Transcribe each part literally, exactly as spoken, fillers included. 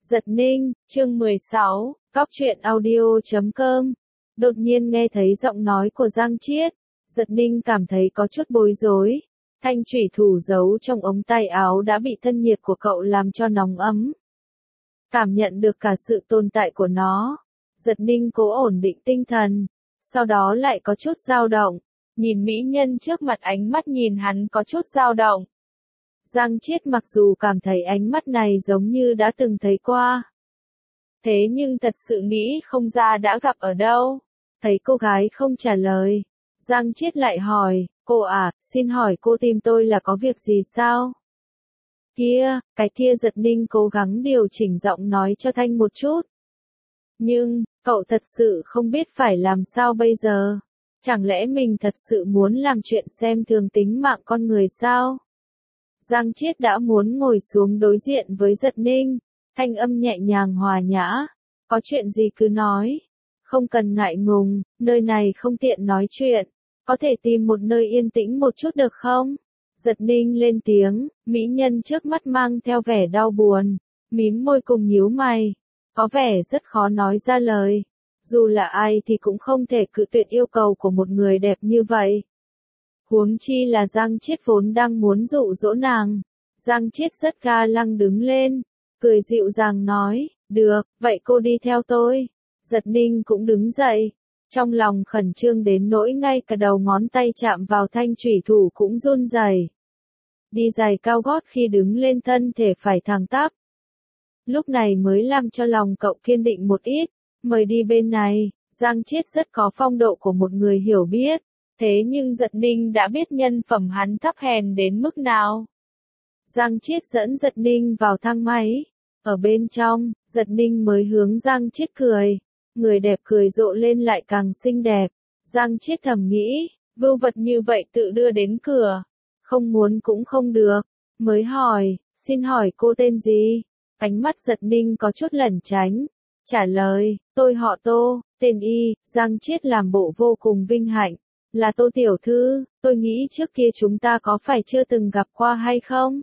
Giật Ninh, chương mười sáu, Cóc truyện audio chấm com. Đột nhiên nghe thấy giọng nói của Giang Chiết, Giật Ninh cảm thấy có chút bối rối. Thanh chủy thủ giấu trong ống tay áo đã bị thân nhiệt của cậu làm cho nóng ấm. Cảm nhận được cả sự tồn tại của nó, Giật Ninh cố ổn định tinh thần, sau đó lại có chút dao động, nhìn mỹ nhân trước mặt, ánh mắt nhìn hắn có chút dao động. Giang Chiết mặc dù cảm thấy ánh mắt này giống như đã từng thấy qua. Thế nhưng thật sự nghĩ không ra đã gặp ở đâu. Thấy cô gái không trả lời, Giang Chiết lại hỏi, cô à, xin hỏi cô tìm tôi là có việc gì sao? Kia, cái kia. Giật Ninh cố gắng điều chỉnh giọng nói cho thanh một chút. Nhưng, cậu thật sự không biết phải làm sao bây giờ. Chẳng lẽ mình thật sự muốn làm chuyện xem thường tính mạng con người sao? Giang Chiết đã muốn ngồi xuống đối diện với Giật Ninh, thanh âm nhẹ nhàng hòa nhã, có chuyện gì cứ nói, không cần ngại ngùng, nơi này không tiện nói chuyện, có thể tìm một nơi yên tĩnh một chút được không? Giật Ninh lên tiếng, mỹ nhân trước mắt mang theo vẻ đau buồn, mím môi cùng nhíu mày, có vẻ rất khó nói ra lời, dù là ai thì cũng không thể cự tuyệt yêu cầu của một người đẹp như vậy. Huống chi là Giang Chiết vốn đang muốn dụ dỗ nàng. Giang Chiết rất ga lăng đứng lên, cười dịu dàng nói, được, vậy cô đi theo tôi. Giật Ninh cũng đứng dậy, trong lòng khẩn trương đến nỗi ngay cả đầu ngón tay chạm vào thanh chủy thủ cũng run rẩy. Đi giày cao gót khi đứng lên thân thể phải thẳng tắp. Lúc này mới làm cho lòng cậu kiên định một ít, mời đi bên này. Giang Chiết rất có phong độ của một người hiểu biết. Thế nhưng Giật Ninh đã biết nhân phẩm hắn thấp hèn đến mức nào. Giang Chiết dẫn Giật Ninh vào thang máy. Ở bên trong, Giật Ninh mới hướng Giang Chiết cười. Người đẹp cười rộ lên lại càng xinh đẹp. Giang Chiết thầm nghĩ, vưu vật như vậy tự đưa đến cửa. Không muốn cũng không được. Mới hỏi, xin hỏi cô tên gì? Ánh mắt Giật Ninh có chút lẩn tránh. Trả lời, tôi họ Tô, tên Y. Giang Chiết làm bộ vô cùng vinh hạnh. Là Tô tiểu thư, tôi nghĩ trước kia chúng ta có phải chưa từng gặp qua hay không?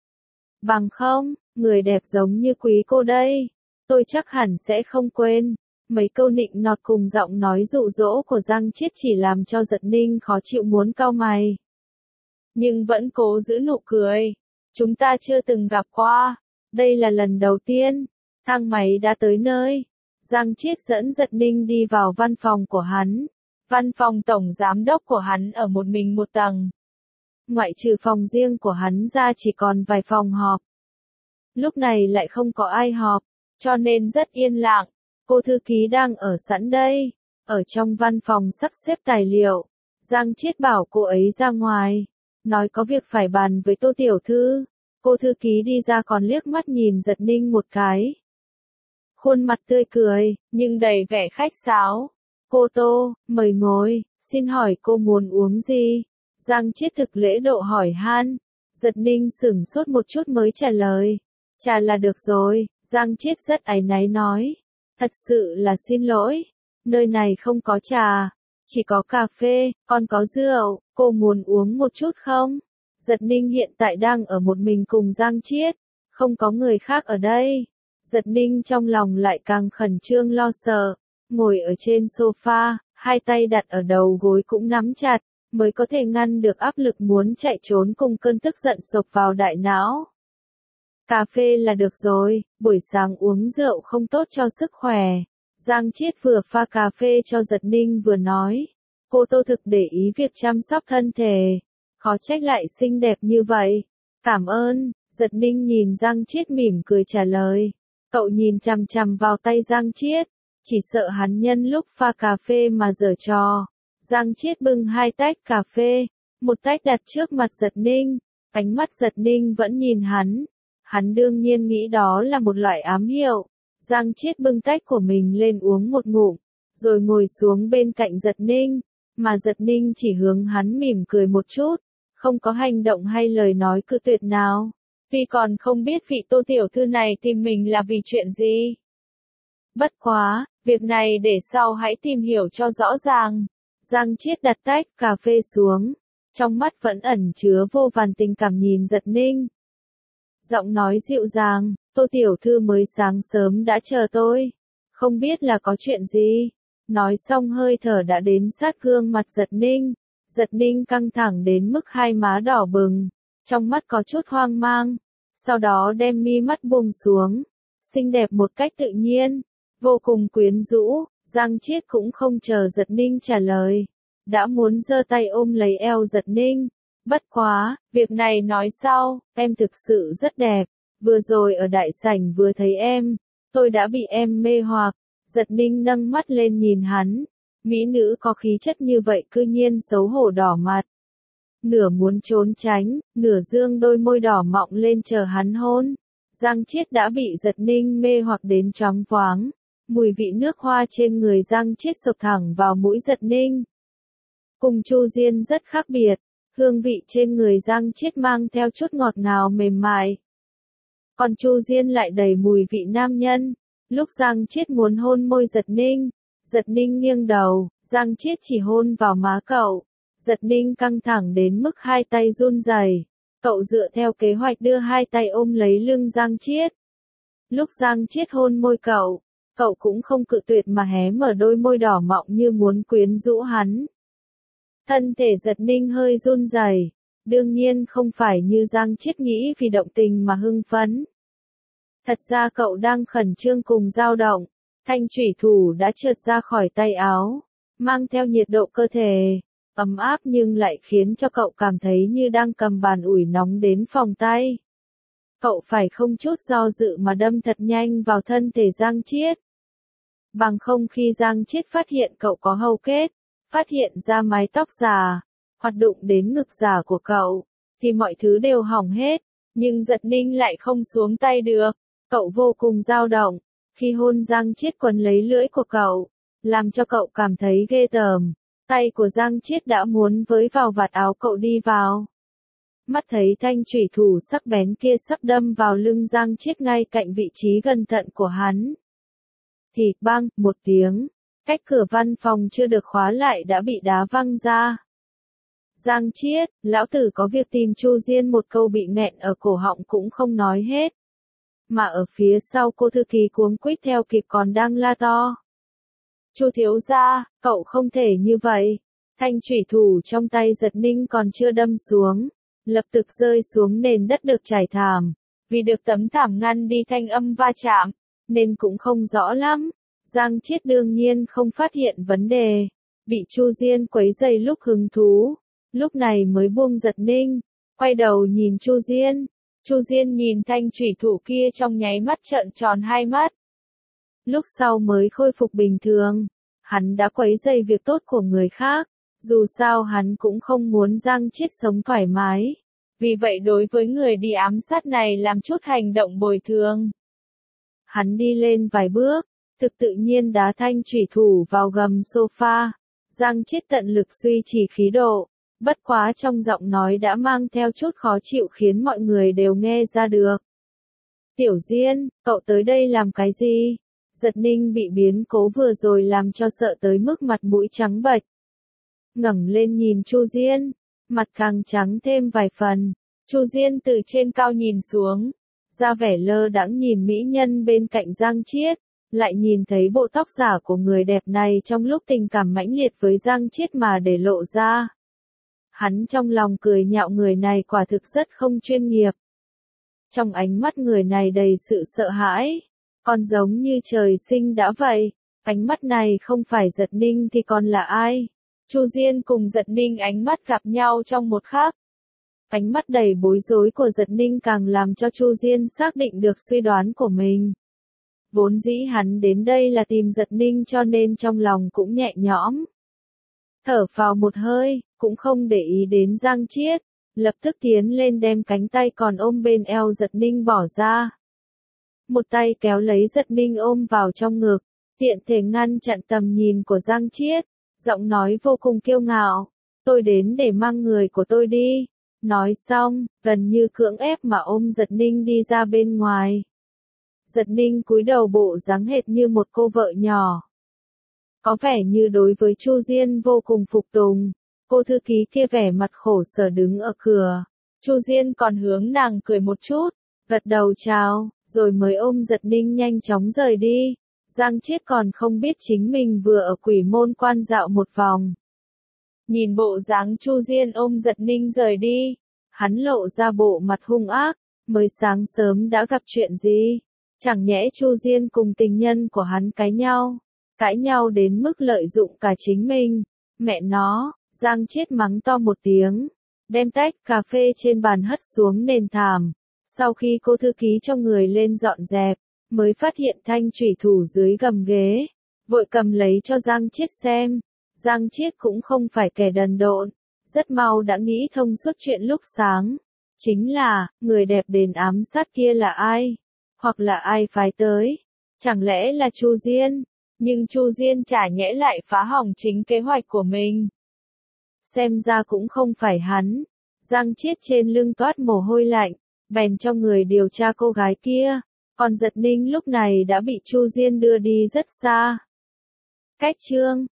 Bằng không, người đẹp giống như quý cô đây. Tôi chắc hẳn sẽ không quên. Mấy câu nịnh nọt cùng giọng nói dụ dỗ của Giang Chiết chỉ làm cho Giật Ninh khó chịu muốn cau mày. Nhưng vẫn cố giữ nụ cười. Chúng ta chưa từng gặp qua. Đây là lần đầu tiên. Thang máy đã tới nơi. Giang Chiết dẫn Giật Ninh đi vào văn phòng của hắn. Văn phòng tổng giám đốc của hắn ở một mình một tầng. Ngoại trừ phòng riêng của hắn ra chỉ còn vài phòng họp. Lúc này lại không có ai họp, cho nên rất yên lặng. Cô thư ký đang ở sẵn đây, ở trong văn phòng sắp xếp tài liệu. Giang Chiết bảo cô ấy ra ngoài, nói có việc phải bàn với Tô tiểu thư. Cô thư ký đi ra còn liếc mắt nhìn Giật Ninh một cái. Khuôn mặt tươi cười, nhưng đầy vẻ khách sáo. Cô Tô, mời ngồi, xin hỏi cô muốn uống gì? Giang Chiết thực lễ độ hỏi han. Giật Ninh sửng sốt một chút mới trả lời. Trà là được rồi. Giang Chiết rất áy náy nói. Thật sự là xin lỗi. Nơi này không có trà. Chỉ có cà phê, còn có rượu. Cô muốn uống một chút không? Giật Ninh hiện tại đang ở một mình cùng Giang Chiết. Không có người khác ở đây. Giật Ninh trong lòng lại càng khẩn trương lo sợ. Ngồi ở trên sofa, hai tay đặt ở đầu gối cũng nắm chặt, mới có thể ngăn được áp lực muốn chạy trốn cùng cơn tức giận sộc vào đại não. Cà phê là được rồi, buổi sáng uống rượu không tốt cho sức khỏe. Giang Chiết vừa pha cà phê cho Giật Ninh vừa nói. Cô Tô thực để ý việc chăm sóc thân thể. Khó trách lại xinh đẹp như vậy. Cảm ơn. Giật Ninh nhìn Giang Chiết mỉm cười trả lời. Cậu nhìn chằm chằm vào tay Giang Chiết. Chỉ sợ hắn nhân lúc pha cà phê mà giở trò. Giang Chiết bưng hai tách cà phê, một tách đặt trước mặt Giật Ninh, ánh mắt Giật Ninh vẫn nhìn hắn. Hắn đương nhiên nghĩ đó là một loại ám hiệu. Giang Chiết bưng tách của mình lên uống một ngụm, rồi ngồi xuống bên cạnh Giật Ninh, mà Giật Ninh chỉ hướng hắn mỉm cười một chút, không có hành động hay lời nói cự tuyệt nào. Vì còn không biết vị Tô tiểu thư này tìm mình là vì chuyện gì. Bất quá, việc này để sau hãy tìm hiểu cho rõ ràng. Giang Chiết đặt tách cà phê xuống, trong mắt vẫn ẩn chứa vô vàn tình cảm nhìn Giật Ninh. Giọng nói dịu dàng, Tô tiểu thư mới sáng sớm đã chờ tôi. Không biết là có chuyện gì. Nói xong hơi thở đã đến sát gương mặt Giật Ninh. Giật Ninh căng thẳng đến mức hai má đỏ bừng, trong mắt có chút hoang mang. Sau đó đem mi mắt buông xuống, xinh đẹp một cách tự nhiên, vô cùng quyến rũ. Giang Chiết cũng không chờ Giật Ninh trả lời, đã muốn giơ tay ôm lấy eo Giật Ninh. Bất quá, việc này nói sau, em thực sự rất đẹp. Vừa rồi ở đại sảnh vừa thấy em, tôi đã bị em mê hoặc. Giật Ninh nâng mắt lên nhìn hắn. Mỹ nữ có khí chất như vậy cư nhiên xấu hổ đỏ mặt. Nửa muốn trốn tránh, nửa dương đôi môi đỏ mọng lên chờ hắn hôn. Giang Chiết đã bị Giật Ninh mê hoặc đến choáng váng. Mùi vị nước hoa trên người Giang Chiết sộc thẳng vào mũi Giật Ninh. Cùng Chu Diên rất khác biệt, hương vị trên người Giang Chiết mang theo chút ngọt ngào mềm mại. Còn Chu Diên lại đầy mùi vị nam nhân. Lúc Giang Chiết muốn hôn môi Giật Ninh, Giật Ninh nghiêng đầu, Giang Chiết chỉ hôn vào má cậu. Giật Ninh căng thẳng đến mức hai tay run rẩy. Cậu dựa theo kế hoạch đưa hai tay ôm lấy lưng Giang Chiết. Lúc Giang Chiết hôn môi cậu, cậu cũng không cự tuyệt mà hé mở đôi môi đỏ mọng như muốn quyến rũ hắn. Thân thể Giật Ninh hơi run rẩy, đương nhiên không phải như Giang Chiết nghĩ vì động tình mà hưng phấn. Thật ra cậu đang khẩn trương cùng dao động, thanh chủy thủ đã trượt ra khỏi tay áo, mang theo nhiệt độ cơ thể, ấm áp nhưng lại khiến cho cậu cảm thấy như đang cầm bàn ủi nóng đến phồng tay. Cậu phải không chút do dự mà đâm thật nhanh vào thân thể Giang Chiết. Bằng không khi Giang Chiết phát hiện cậu có hầu kết, phát hiện ra mái tóc già, hoạt động đến ngực già của cậu, thì mọi thứ đều hỏng hết, nhưng Giật Ninh lại không xuống tay được. Cậu vô cùng dao động, khi hôn Giang Chiết quấn lấy lưỡi của cậu, làm cho cậu cảm thấy ghê tởm. Tay của Giang Chiết đã muốn với vào vạt áo cậu đi vào. Mắt thấy thanh chủy thủ sắc bén kia sắp đâm vào lưng Giang Chiết ngay cạnh vị trí gần thận của hắn. Thì bang, một tiếng, cách cửa văn phòng chưa được khóa lại đã bị đá văng ra. Giang Chiết, lão tử có việc tìm Chu Diên, một câu bị nghẹn ở cổ họng cũng không nói hết. Mà ở phía sau cô thư ký cuống quýt theo kịp còn đang la to. Chu thiếu gia, cậu không thể như vậy. Thanh chủy thủ trong tay Giật Ninh còn chưa đâm xuống, lập tức rơi xuống nền đất được trải thảm. Vì được tấm thảm ngăn đi thanh âm va chạm, nên cũng không rõ lắm. Giang Chiết đương nhiên không phát hiện vấn đề, bị Chu Diên quấy rầy lúc hứng thú, lúc này mới buông Giật Ninh, quay đầu nhìn Chu Diên. Chu Diên nhìn thanh chủy thủ kia trong nháy mắt trợn tròn hai mắt. Lúc sau mới khôi phục bình thường, hắn đã quấy rầy việc tốt của người khác, dù sao hắn cũng không muốn Giang Chiết sống thoải mái. Vì vậy đối với người đi ám sát này làm chút hành động bồi thường. Hắn đi lên vài bước, thực tự nhiên đá thanh chủy thủ vào gầm sofa. Giang Chiết tận lực duy trì khí độ, bất quá trong giọng nói đã mang theo chút khó chịu khiến mọi người đều nghe ra được. Tiểu Diên, cậu tới đây làm cái gì? Giật Ninh bị biến cố vừa rồi làm cho sợ tới mức mặt mũi trắng bệch. Ngẩng lên nhìn Chu Diên, mặt càng trắng thêm vài phần. Chu Diên từ trên cao nhìn xuống, ra vẻ lơ đãng nhìn mỹ nhân bên cạnh Giang Chiết, lại nhìn thấy bộ tóc giả của người đẹp này trong lúc tình cảm mãnh liệt với Giang Chiết mà để lộ ra. Hắn trong lòng cười nhạo người này quả thực rất không chuyên nghiệp. Trong ánh mắt người này đầy sự sợ hãi, còn giống như trời sinh đã vậy. Ánh mắt này không phải Giật Ninh thì còn là ai? Chu Diên cùng Giật Ninh ánh mắt gặp nhau trong một khắc. Ánh mắt đầy bối rối của Giật Ninh càng làm cho Chu Diên xác định được suy đoán của mình. Vốn dĩ hắn đến đây là tìm Giật Ninh cho nên trong lòng cũng nhẹ nhõm. Thở phào một hơi, cũng không để ý đến Giang Chiết, lập tức tiến lên đem cánh tay còn ôm bên eo Giật Ninh bỏ ra. Một tay kéo lấy Giật Ninh ôm vào trong ngực, tiện thể ngăn chặn tầm nhìn của Giang Chiết, giọng nói vô cùng kiêu ngạo, tôi đến để mang người của tôi đi. Nói xong, gần như cưỡng ép mà ôm Giật Ninh đi ra bên ngoài. Giật Ninh cúi đầu bộ dáng hệt như một cô vợ nhỏ. Có vẻ như đối với Chu Diên vô cùng phục tùng. Cô thư ký kia vẻ mặt khổ sở đứng ở cửa. Chu Diên còn hướng nàng cười một chút, gật đầu chào, rồi mới ôm Giật Ninh nhanh chóng rời đi. Giang Chiết còn không biết chính mình vừa ở Quỷ Môn Quan dạo một vòng. Nhìn bộ dáng Chu Diên ôm Giật Ninh rời đi, hắn lộ ra bộ mặt hung ác, mới sáng sớm đã gặp chuyện gì? Chẳng nhẽ Chu Diên cùng tình nhân của hắn cãi nhau, cãi nhau đến mức lợi dụng cả chính mình. Mẹ nó, Giang Chiết mắng to một tiếng, đem tách cà phê trên bàn hất xuống nền thảm. Sau khi cô thư ký cho người lên dọn dẹp, mới phát hiện thanh chủy thủ dưới gầm ghế, vội cầm lấy cho Giang Chiết xem. Giang Chiết cũng không phải kẻ đần độn, rất mau đã nghĩ thông suốt chuyện lúc sáng. Chính là, người đẹp đền ám sát kia là ai? Hoặc là ai phái tới? Chẳng lẽ là Chu Diên? Nhưng Chu Diên chả nhẽ lại phá hỏng chính kế hoạch của mình. Xem ra cũng không phải hắn. Giang Chiết trên lưng toát mồ hôi lạnh, bèn cho người điều tra cô gái kia. Còn Giật Ninh lúc này đã bị Chu Diên đưa đi rất xa. Cách chương